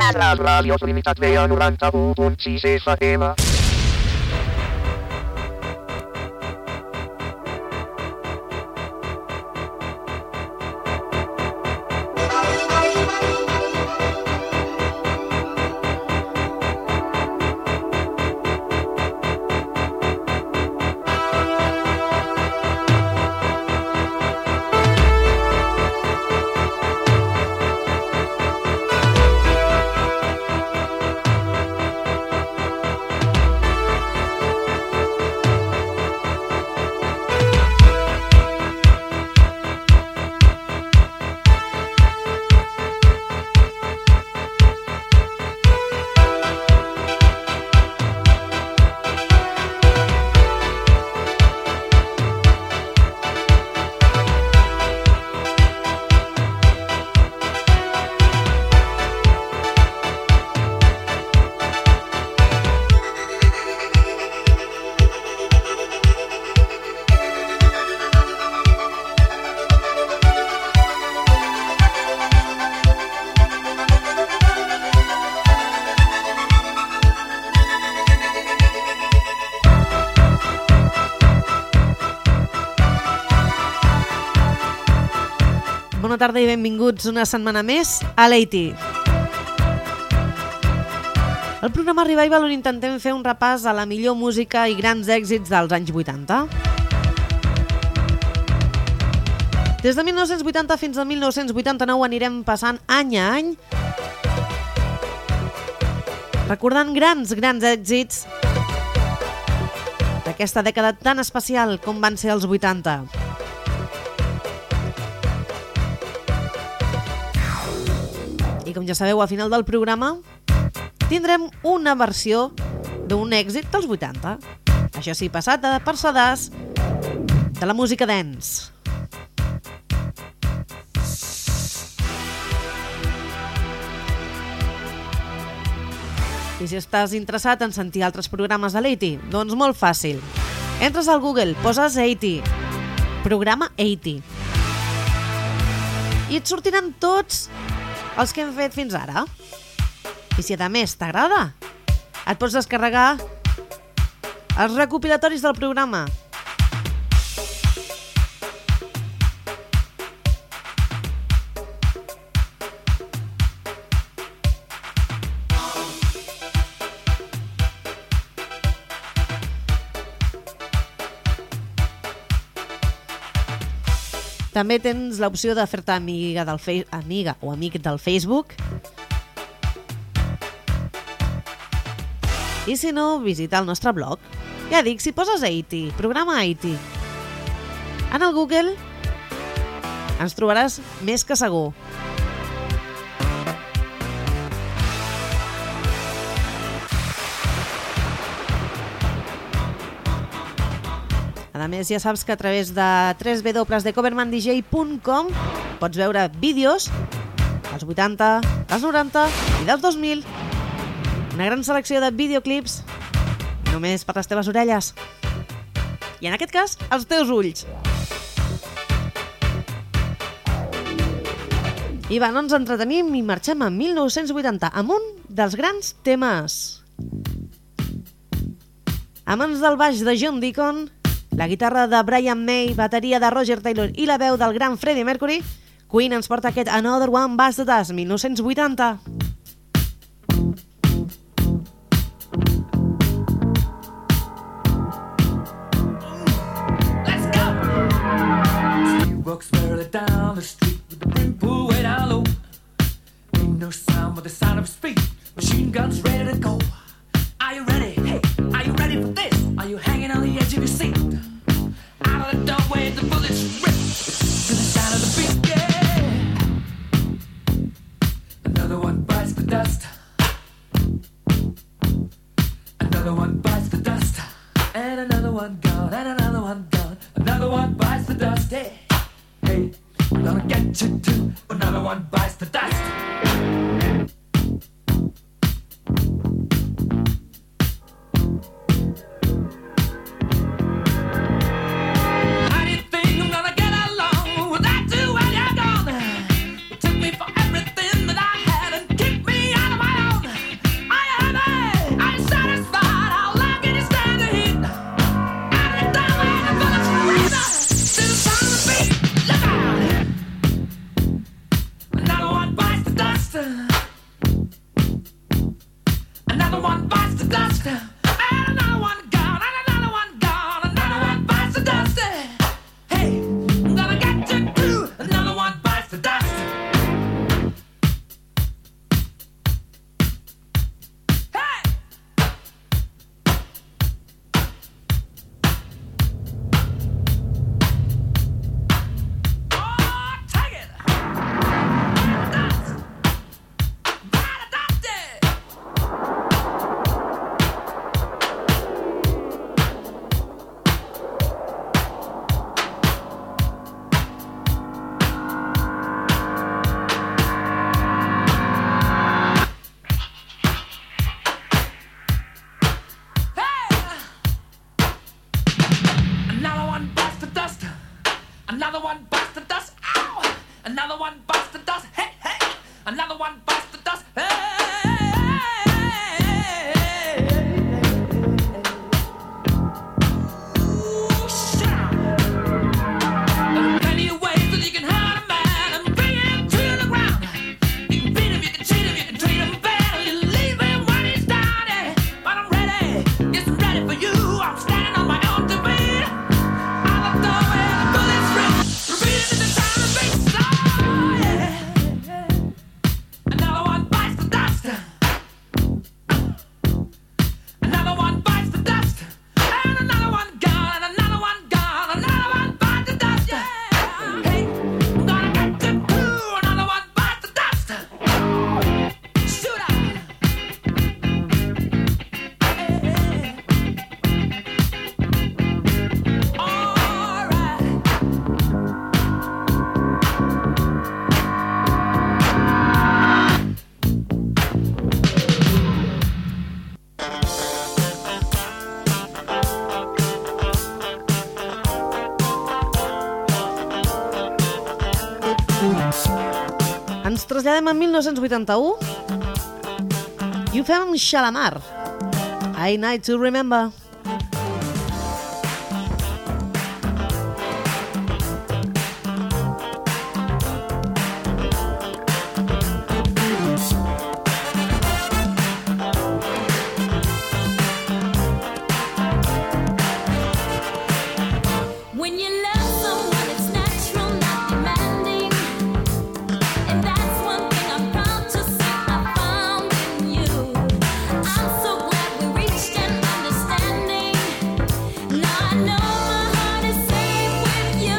Les ràdios Limitat veia 91.6 FM. Bona tarda i benvinguts una setmana més a l'A-80. Al programa Revival on intentem fer un repàs a la millor música i grans èxits dels anys 80. Des de 1980 fins a 1989 anirem passant any a any, recordant grans èxits d'aquesta dècada tan especial com van ser els 80. I com ja sabeu, al final del programa tindrem una versió d'un èxit dels 80. Això sí, passat per sedàs de la música dance. I si estàs interessat en sentir altres programes de l'A-80, doncs molt fàcil. Entres al Google, poses A-80, programa A-80, i et sortiran tots els que hem fet fins ara. I si a més t'agrada, et pots descarregar els recopilatoris del programa. També tens l'opció de fer-te amiga o amic del Facebook. I si no, visita el nostre blog. Ja dic, si poses A-80, programa A-80, en el Google ens trobaràs més que segur. A més, ja saps que a través de www.covermandj.com pots veure vídeos dels 80, dels 90 i dels 2000. Una gran selecció de videoclips només per les teves orelles. I en aquest cas, els teus ulls. I va, no ens entretenim i marxem a 1980 amb un dels grans temes. A mans del baix de John Deacon, la guitarra de Brian May, bateria de Roger Taylor i la veu del gran Freddie Mercury, Queen ens porta aquest Another One Bites the Dust, 1980. Let's go! She walks barely down the street with the brim pulled way down low. Ain't no sound but the sound of speed. Machine guns ready to go. Are you ready? Hey, are you ready for this? Are you hanging on the edge of your seat? Out of the doorway, the bullets rip to the sound of the beat, yeah. Another one bites the dust. Another one bites the dust. And another one gone, and another one gone. Another one bites the dust, hey. Hey, we're gonna get you too. Another one bites the dust. Took me for everything that I had and kicked me out of my dust. Another one bites the dust. And another one gone. And another one gone. Another one bites the dust. Hey, I'm gonna get you too. Another one bites the dust. Another one bites the dust. Ow! Another one bites the dust. Hey, hey! Another one bites the dust. Hey! Ooh, shit! There are plenty of ways that you can hurt a man and bring him to the ground. You can beat him, you can cheat him, you can treat him bad, you leave him when he's down. But I'm ready, yes, I'm ready for you. I'm standing on my own two feet. I'm the door where the bullets ring. Repeating in the sound of big song, yeah. Another one bites the dust. Another one bites the dust. And another one gone. And another one gone. Another one bites the dust. Yeah. Hey, I'm gonna get you too. Another one bites the dust. Shoot out. All right. Ens traslladem a 1981 i ho fem amb Shalamar. I Night to Remember. When you love someone, it's natural, not demanding. And that's one thing I'm proud to say I found in you. I'm so glad we reached an understanding. Now I know my heart is safe with you.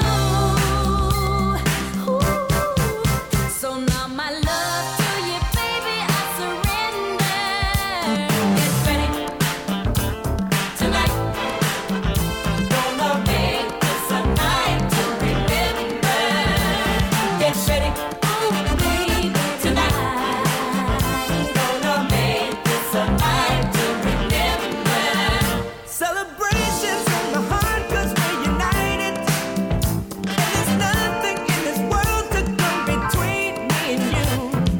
Ooh. So now my love to you, baby, I surrender. Get ready tonight. Gonna make this a night to remember. Get ready, ooh, baby, tonight. Gonna make this a night to remember. Celebrations from the heart, 'cause we're united. And there's nothing in this world to come between me and you.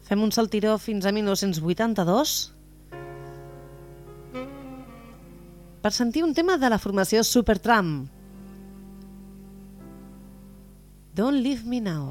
Fem un saltiró fins a 1982 per sentir un tema de la formació Supertramp. Don't Leave Me Now.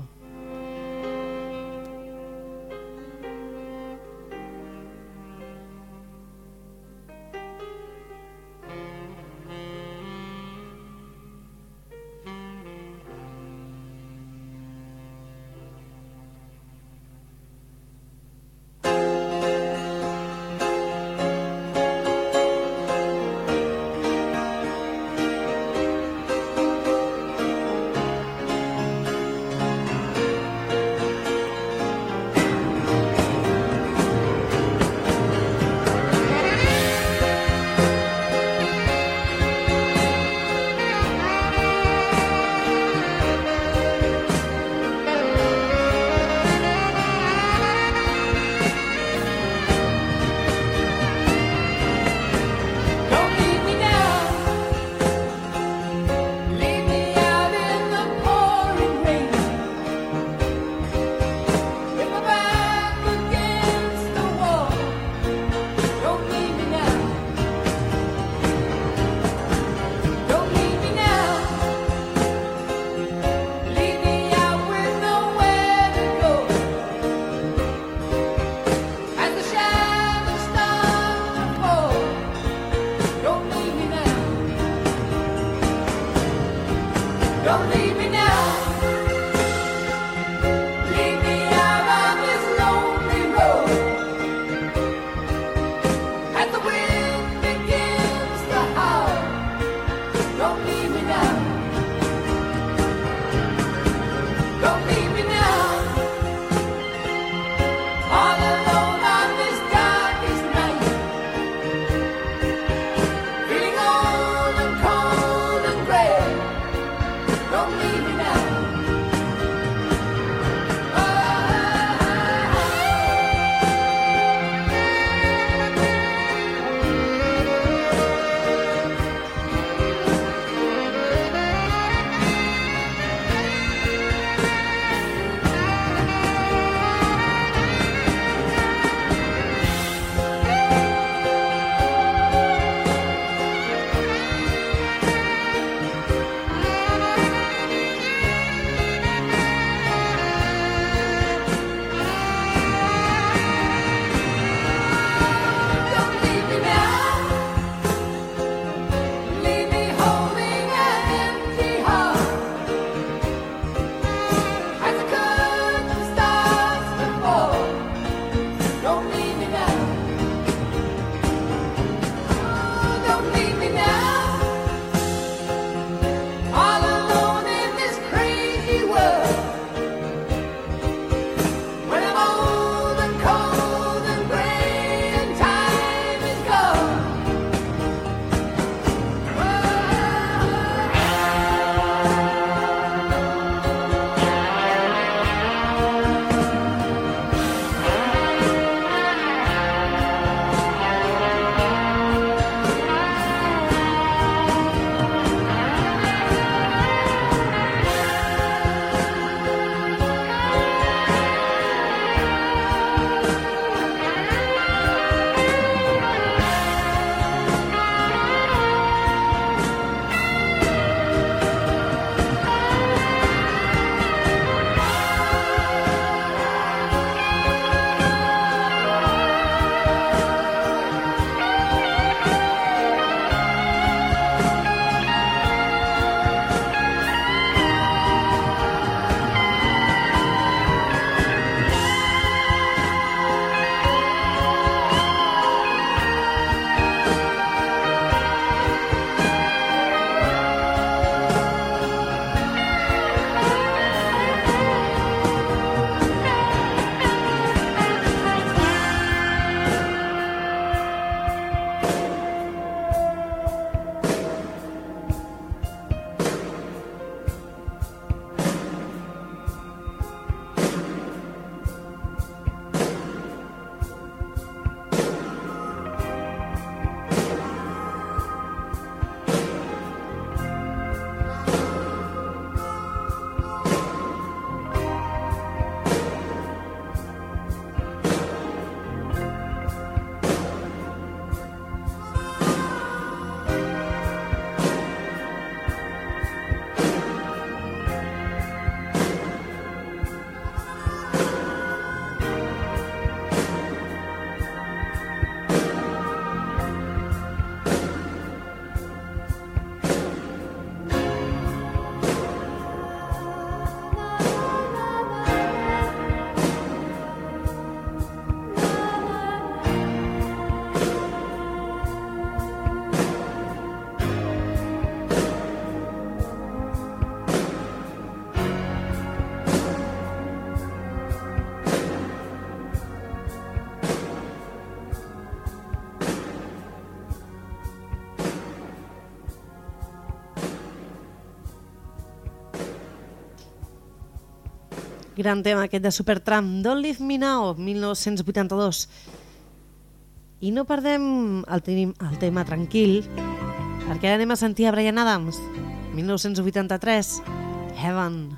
Gran tema aquest de Supertramp, Don't Leave Me Now, 1982. I no perdem el tema tranquil, perquè ara anem a sentir a Bryan Adams, 1983, Heaven.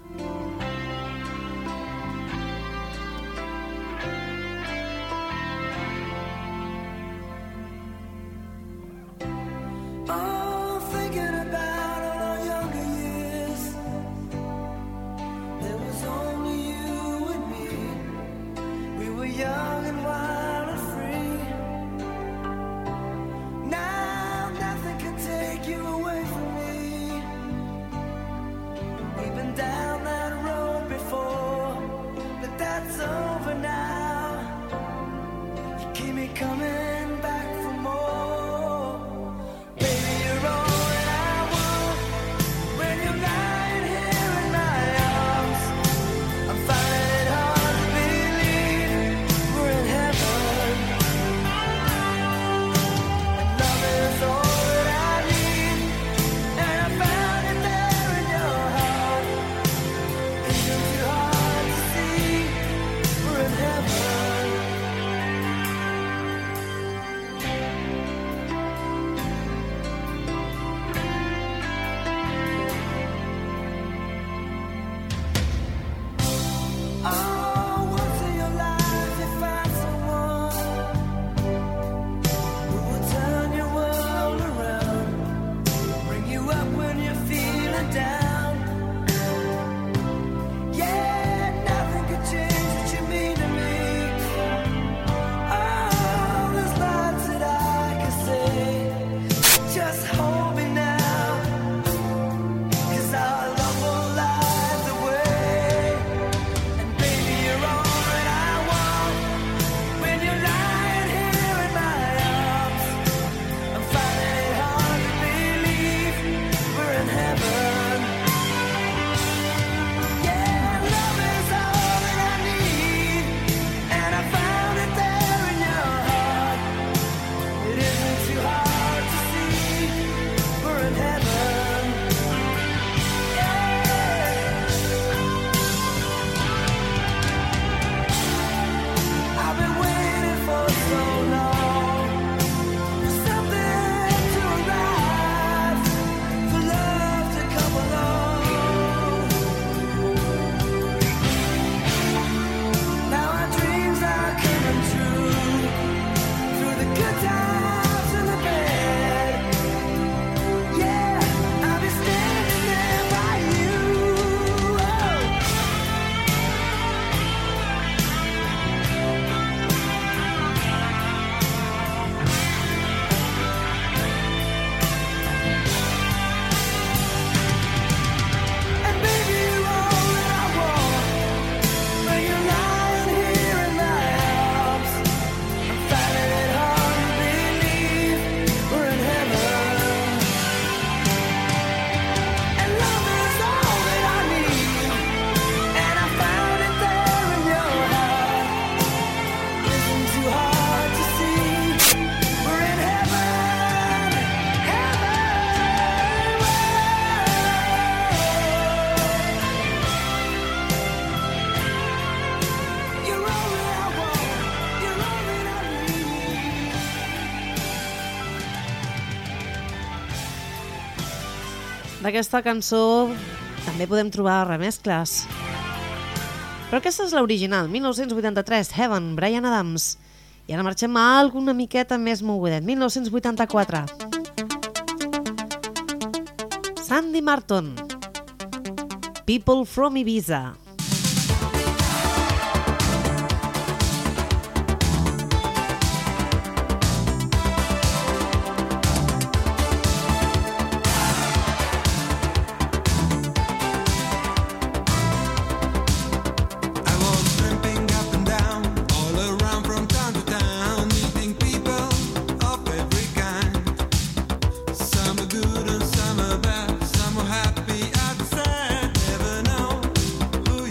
Oh, thinking about all our younger years. There was only you and me. We were young and wild and free. Now nothing can take you away from me. We've been down that road before, but that's over now. You keep me coming back for more. Baby, you're all that I want. When you're lying here in my arms, I'm finding it hard to believe we're in heaven. And love is all that I need, and I found it there in your heart. Isn't too hard to see we're in heaven. Oh, once in your life you find someone who will turn your world around, bring you up when you're feeling down. Yeah, nothing could change what you mean to me. Oh, there's lots that I can say. Just hold me now, 'cause our love will light the way. And baby, you're all that I want. When you're lying here in my arms, I'm finding it hard to believe we're in heaven. Yeah, love is all that I need, and I found it there in your heart. It isn't too hard to see we're in heaven. I've been waiting for so long for something to arrive, for love to come along. Now our dreams are coming true, through the good times and the bad. Yeah, I'll be standing there by you. And baby, you're all that I want. When you're lying here in my arms, I'm finding it hard to believe we're in heaven. And love is all that I need, and I found it there in your heart. Isn't too hard to see we're in heaven, You're all that I want, you're all that I need. D'aquesta cançó també podem trobar remescles. Però aquesta és l'original, 1983, Heaven, Bryan Adams. I ara marxem a alguna miqueta més mogudet, 1984. Sandy Martin, People from Ibiza. I was tramping up and down, all around from town to town, meeting people of every kind. Some are good and some are bad, some are happy and sad. Never know who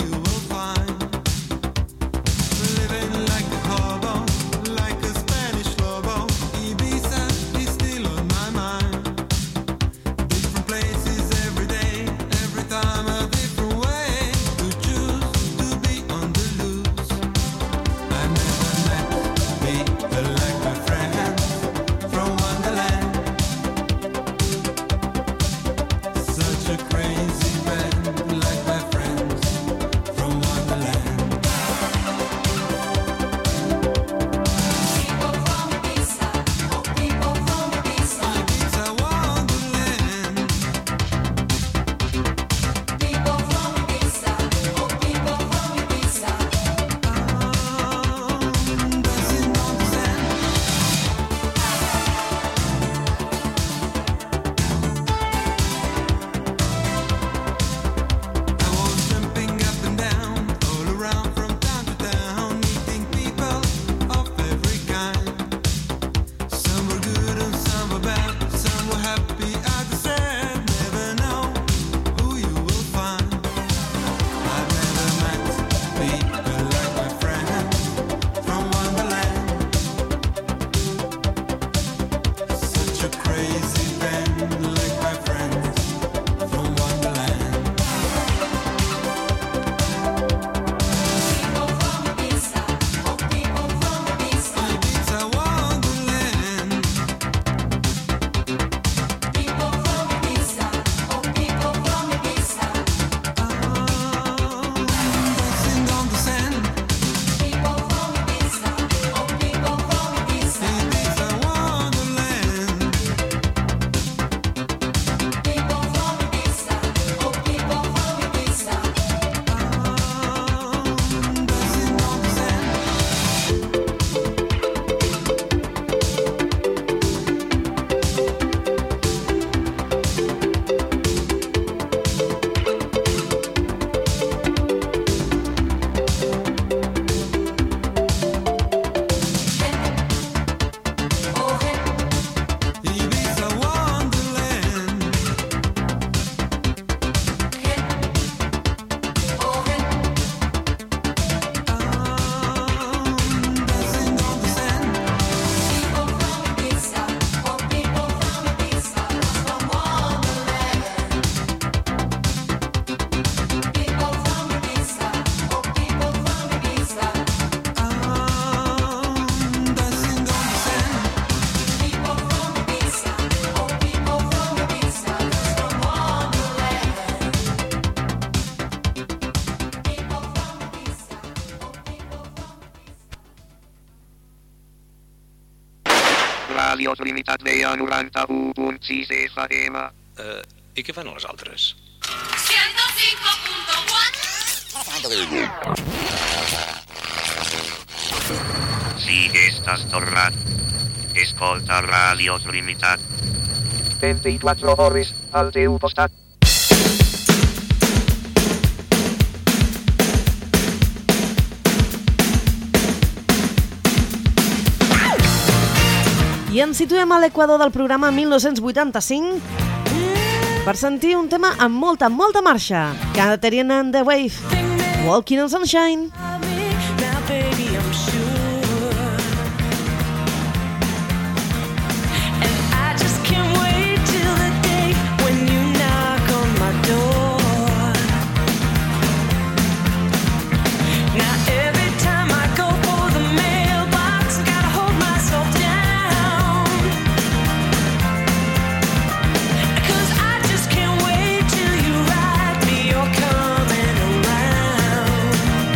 Limitat veia 91.6 FM. I què fan els altres? 105.4. Si estàs tornat, escolta Ràdios Limitat. 24 hores al teu costat. I ens situem a l'equador del programa 1985 per sentir un tema amb molta, molta marxa. Catherine and the Wave, Walking on Sunshine. Now, baby, I'm sure. And I just can't wait till the day when you knock on my door. Now, every time I go for the mailbox, I gotta hold myself down. 'Cause I just can't wait till you write me you're coming around.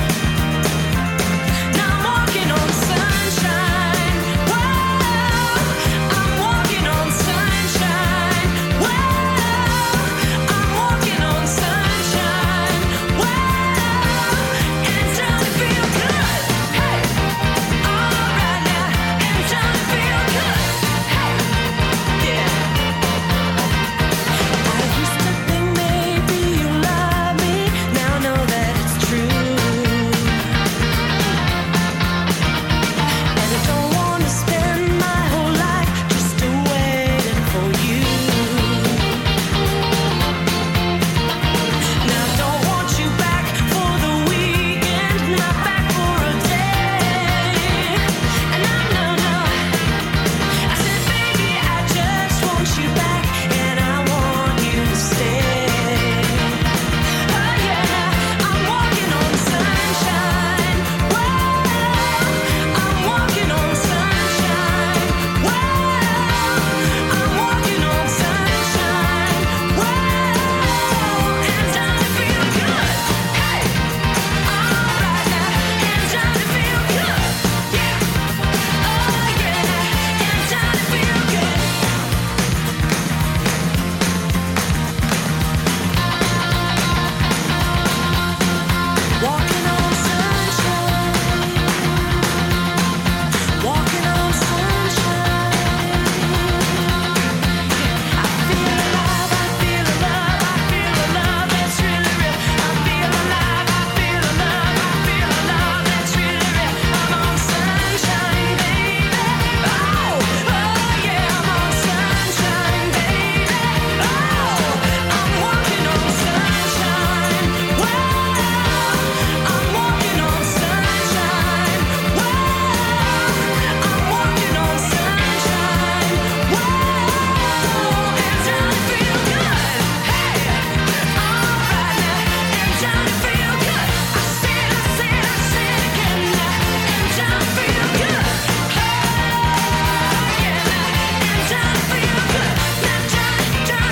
Now I'm walking on sunshine. Whoa, I'm walking on sunshine. Whoa, I'm walking on sunshine. Whoa, and it's time to feel good. Hey, all right now, and it's time to feel good. Hey, yeah. I used to think maybe you love me. Now I know that it's true. And I don't wanna spend my whole life just waiting for you. Now I don't want you back for the weekend, not back for a day. And no, I said, baby, I just want you back, and I want you to stay. Oh yeah, I'm walking on sunshine. Whoa, I'm walking on sunshine. Whoa, I'm walking on sunshine. Whoa, and it's time to feel good. Hey, all right now, and it's time to feel good. Yeah, oh yeah, and it's time to feel good. Walking on sunshine. Walking on sunshine. I feel alive, I feel the love, I feel the love that's really real. I feel alive, I feel the love, I feel the love that's really real. I'm on sunshine, baby. Oh, yeah, I'm on sunshine, baby. Oh, I'm walking on sunshine. Whoa, I'm walking on sunshine. Whoa, I'm walking on sunshine. Whoa, it's time to feel good. Hey, all right now, it's time to feel good. I said again now, it's time to feel good. Oh, yeah, it's time to feel good. Now, time to feel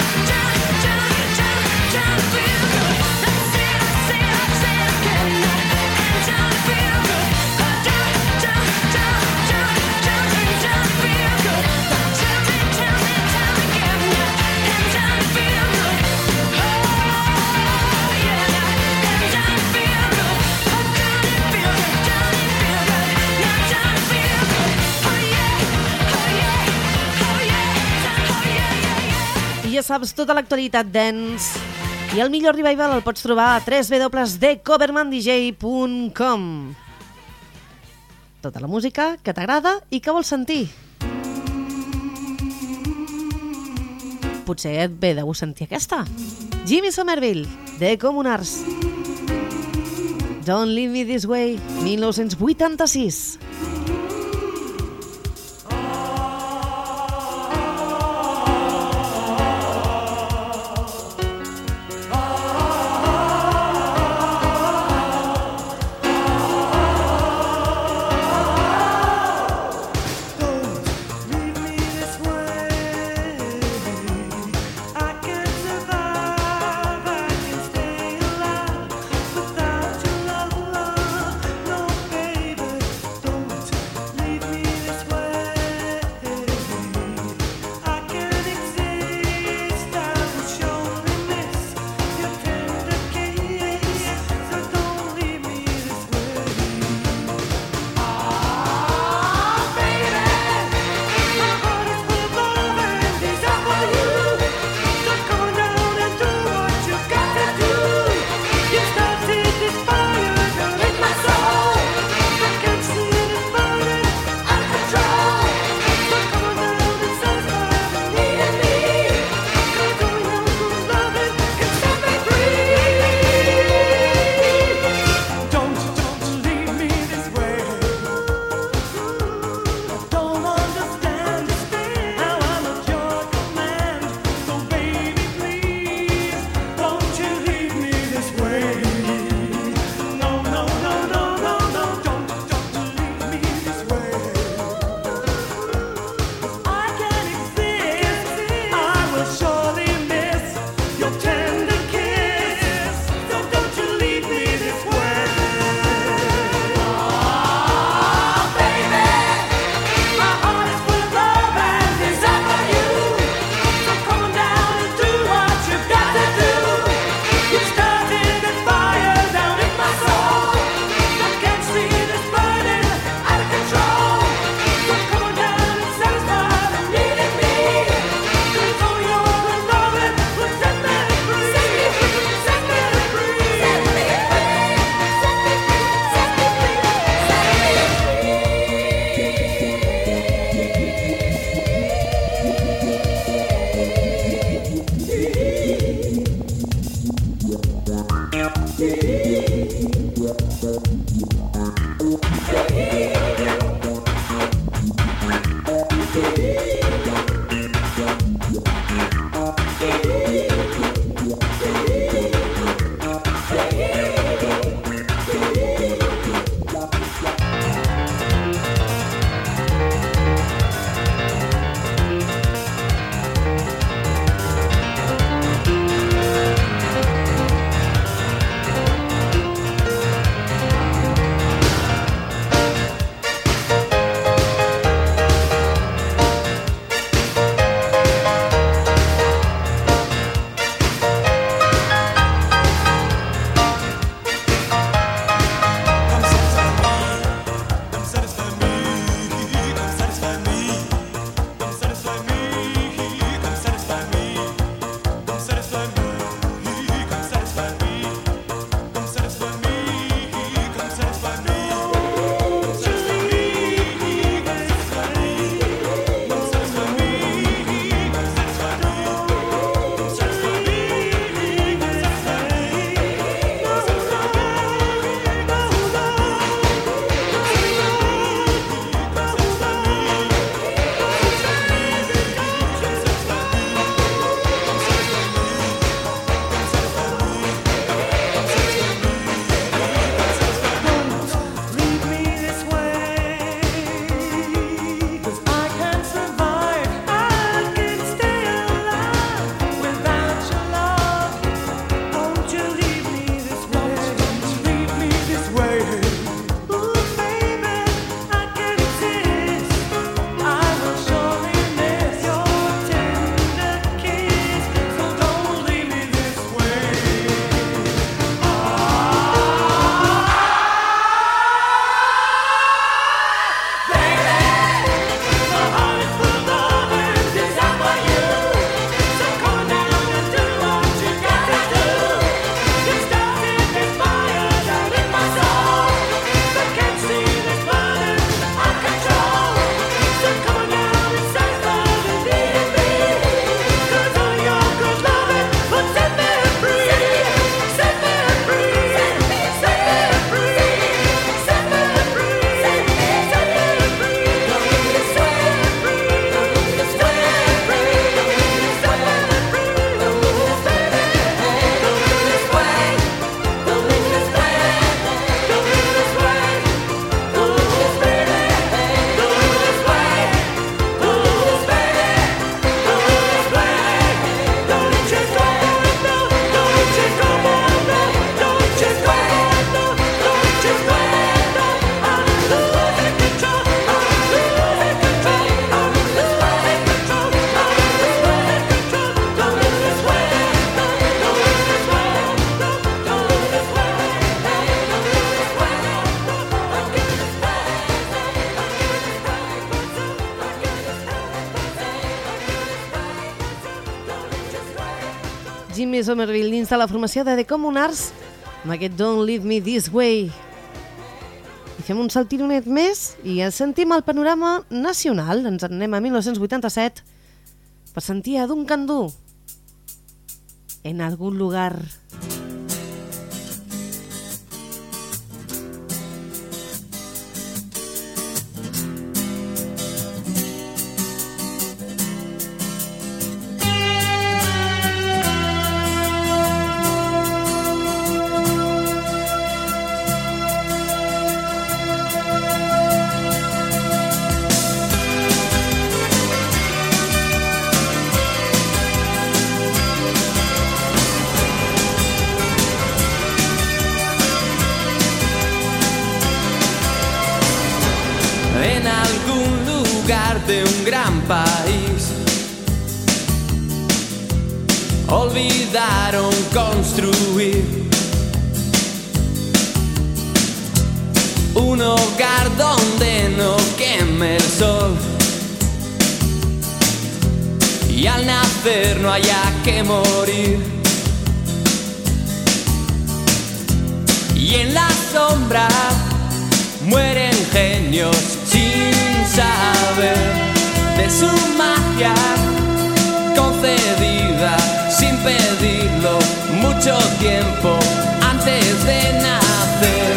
good. I said again now, it's time to feel good. Time to feel good. Tell me again now, it's time to feel good. Oh, yeah, it's time to feel good. Now time to feel good. I ja saps, tota l'actualitat dance i el millor revival el pots trobar a www.covermandj.com. Tota la música que t'agrada i que vols sentir. Potser et ve de gust sentir aquesta. Jimmy Somerville, The Communards. Don't Leave Me This Way, 1986. Without your love, no baby, don't Jimmy Somerville dins de la formació de The Communards amb aquest Don't Leave Me This Way. I fem un saltironet més i ens sentim al panorama nacional. Ens en anem a 1987 per sentir a Duncan Du en algun lugar. En algún lugar de un gran país olvidaron construir un hogar donde no queme el sol y al nacer no haya que morir. Y en la sombra mueren genios sin saber de su magia concedida sin pedirlo mucho tiempo antes de nacer.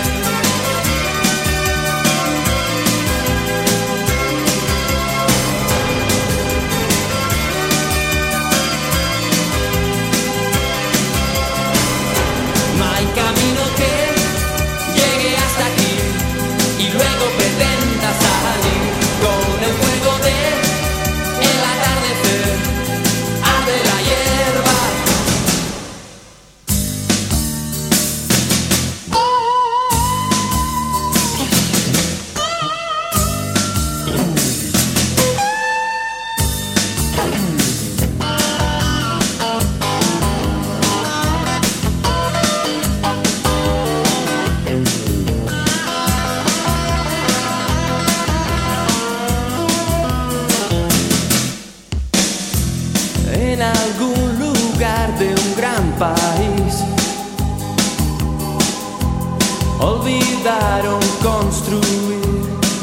No hay camino que llegue hasta aquí y luego pretenda salir con el fuego del atardecer. Arde la hierba. En algún lugar de un gran país olvidaron construir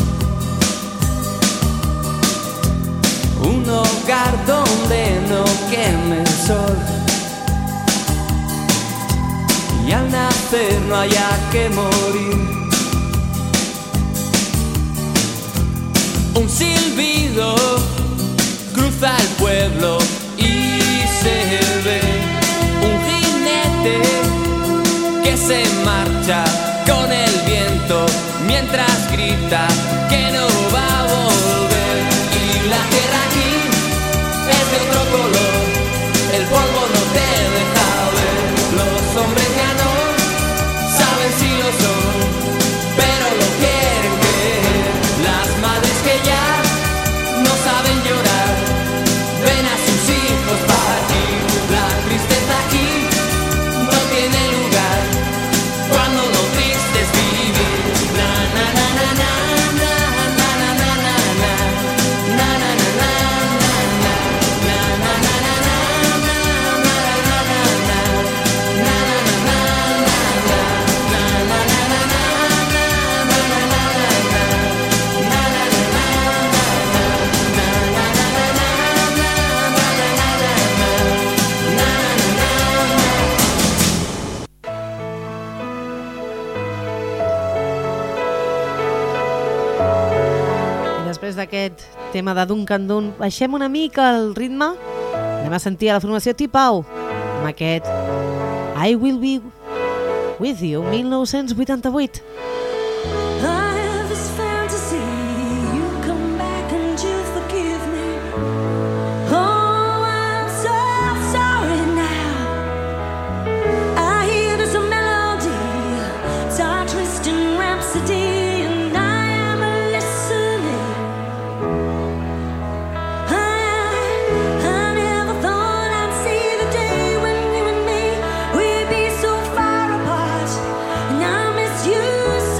un hogar donde no queme el sol y al nacer no haya que morir. Un silbido cruza el pueblo y se ve un jinete que se marcha con el viento mientras grita que no va a volver. Y la tierra aquí es de otro color, el polvo no te deja ver. Los hombres ya no saben si lo son, pero lo quieren creer. Las madres que ya no saben llorar ven a sus hijos partir. La tristeza aquí no tiene lugar cuando lo triste es vivir. Na na na na na na na na na na na na na na na I després d'aquest tema de Duncan Du, baixem una mica el ritme. Anem a sentir a la formació T-Pau amb aquest I Will Be With You, 1988. I have this fantasy, you come back and you forgive me. Oh, I'm so sorry now. I hear there's a melody, it's our twisting rhapsody, and I am listening. I never thought I'd see the day when you and me, we'd be so far apart, and I miss you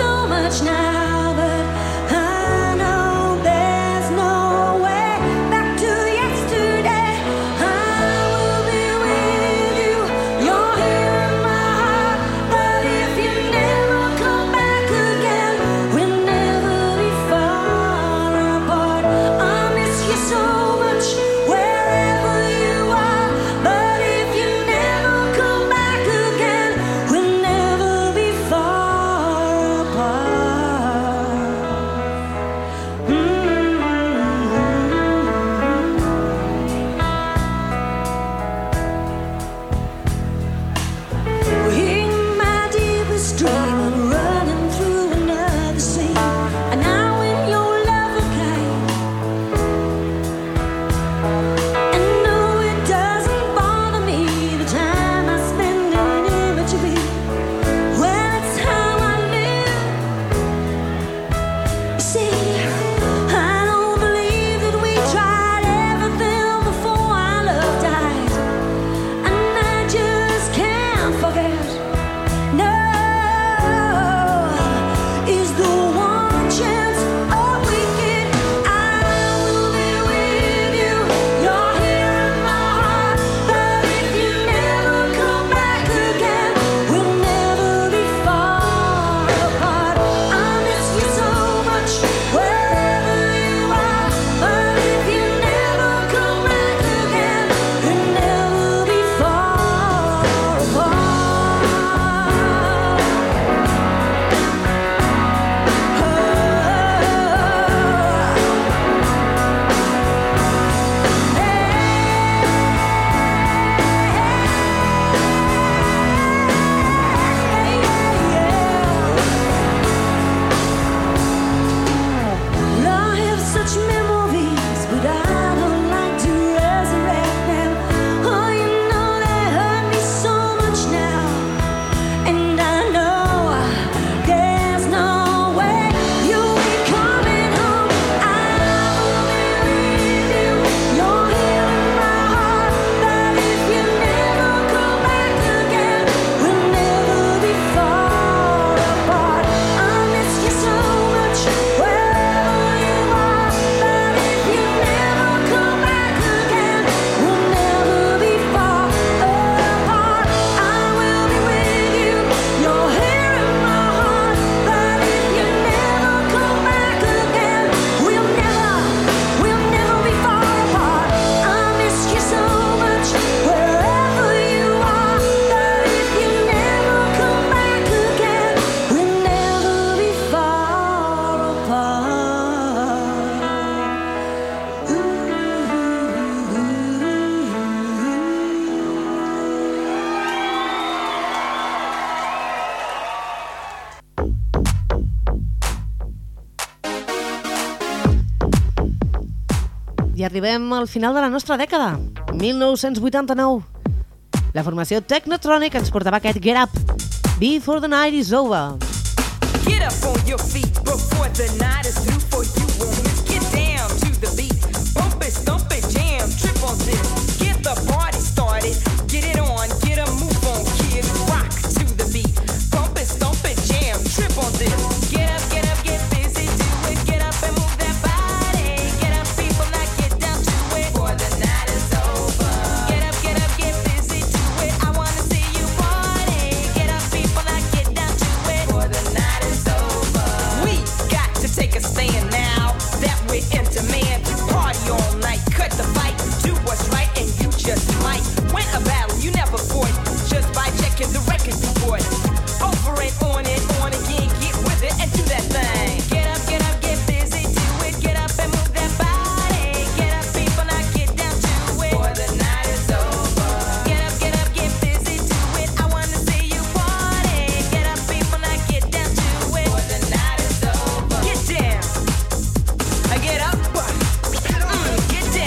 arribem al final de la nostra dècada, 1989. La formació Technotronic ens portava aquest Get Up, Before the Night is Over. Get up on your feet before the night is through for you. Get down to the beat. Bump it, stomp it, jam, trip on this. Get the party started. Get it on, get a move on, kid. Rock to the beat. Bump it, stomp it, jam, trip on this. Get up, get busy, do it. Get up and move that body. Get up, people, now get down to it. Before the night is over. Get up, get busy, do it. I wanna see you party. Get up, people, now get down to it. Before the night is over. We got to take a stand now that we're in demand. Party all night, cut the fight, do what's right, and you just might win a battle you never fought just by checking the record you bought. Over and on again, get with it and do that thing. Get up, get busy, do it. Get up and move that body. Get up, people, now get down to it. Before the night is over. Get up, get busy, do it. I wanna see you party. Get up, people, now get down to it. Before the night is over. Get down. I get up. Get down.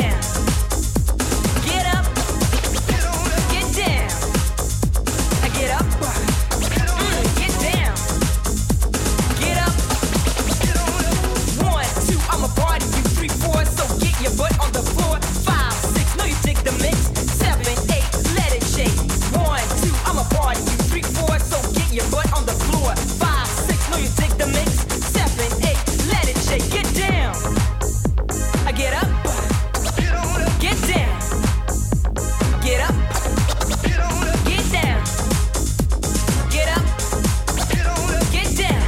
Get up. Get down. I get up. Get down. Get up. 1, 2, I'm a party. You 3, 4, so get your butt on the floor. 5, 6, know you dig the mix. 7, 8, let it shake. 1, 2, I'm a party. You 3, 4, so get your butt on the floor. 5, 6, know you dig the mix. 7, 8, let it shake. Get down. I get up. Get down. Get up. Get down. Get up. Get down.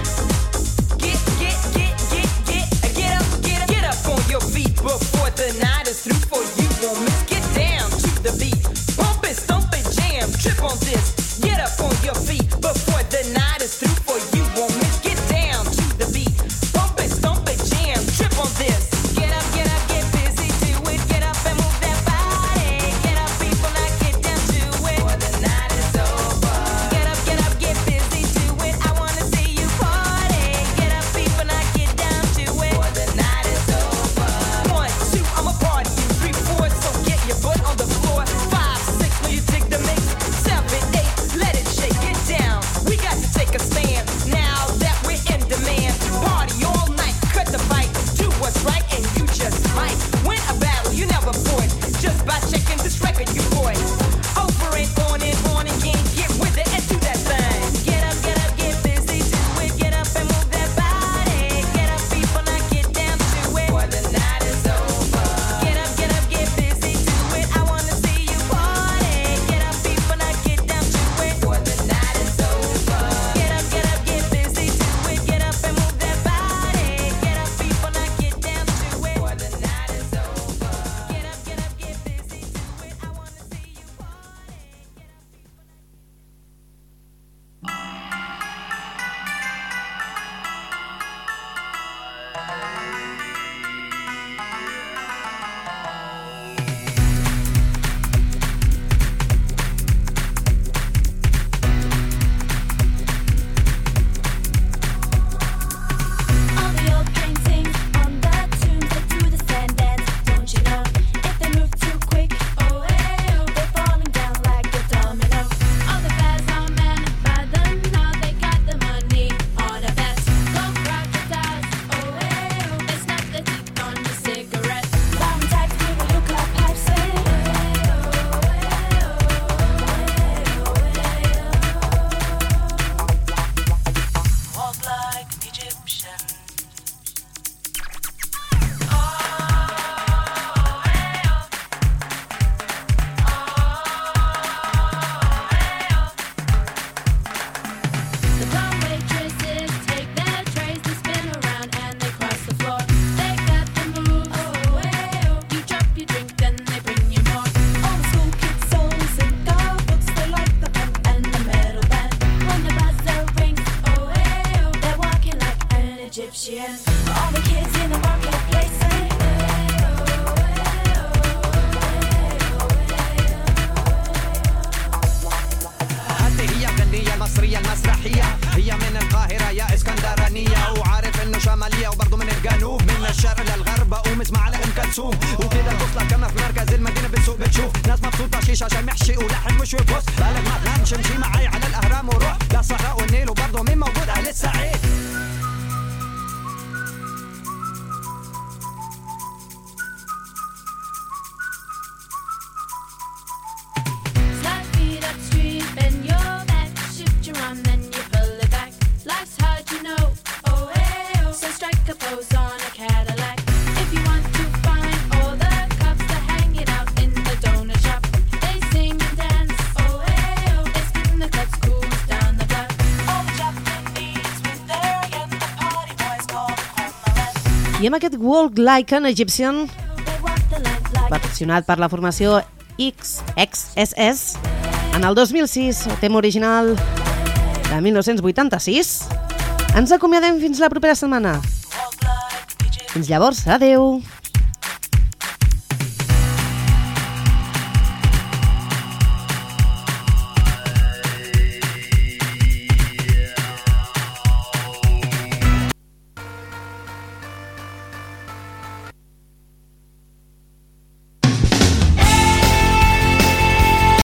Get up on your feet before the night is through for you won't miss. Get down to the beat. Bump it, stomp it, jam, trip on this. Get up on your feet before the night is through for you won't miss. Get down to the beat. Bump it, stomp it, jam, trip on this. Get up, get busy, do it. Get up and move that body. Get up, people, now get down to it. Before the night is over. Get up, get busy, do it. I wanna see you party. Get up, people, now get down to it. Before the night is over. 1, 2, I'm a party. You 3, 4, so get your butt on the floor. 5, 6, know you dig the mix. 7, 8, let it shake. Get down. We got to take a stand now that we're in demand. Party all night, cut the fight, do what's right, and you just might win a battle you never fought just by checking this record you bought. Over and on again, get with it and do that thing. Get up, get busy, do it. Get up and move that body. Get up, people, now get down to it. Before the night is over. Get up, get busy, do it. I wanna see you party. Get up, people, now get down to it. Before the night is over. Get up, get busy, do it. Get up and move that body. Get up, people, now get down to it. Before the night is over. Get up, get busy, do it. I wanna شيشه عشان محشي ولحم مش وبص بالك ما تنامش امشي معاي على الاهرام وروح لا صحراء والنيل وبرضه مين موجود اهل السعيد Slide feet upstream, bend your back, shift your arm, then you pull it back. Life's hard, you know. Oh, hey, oh. So strike a pose on a Cadillac. If you want to find all the cups that hang it out in the donut shop, they sing and dance. Oh, hey, oh. They spin the cuts, cruise down the block. All the Japanese with their again, the party boys call them I amb aquest Walk Like an Egyptian, They walk the line like versionat per la formació XXSS, en el 2006, el tema original de 1986, ens acomiadem fins la propera setmana. Fins llavors, adeu!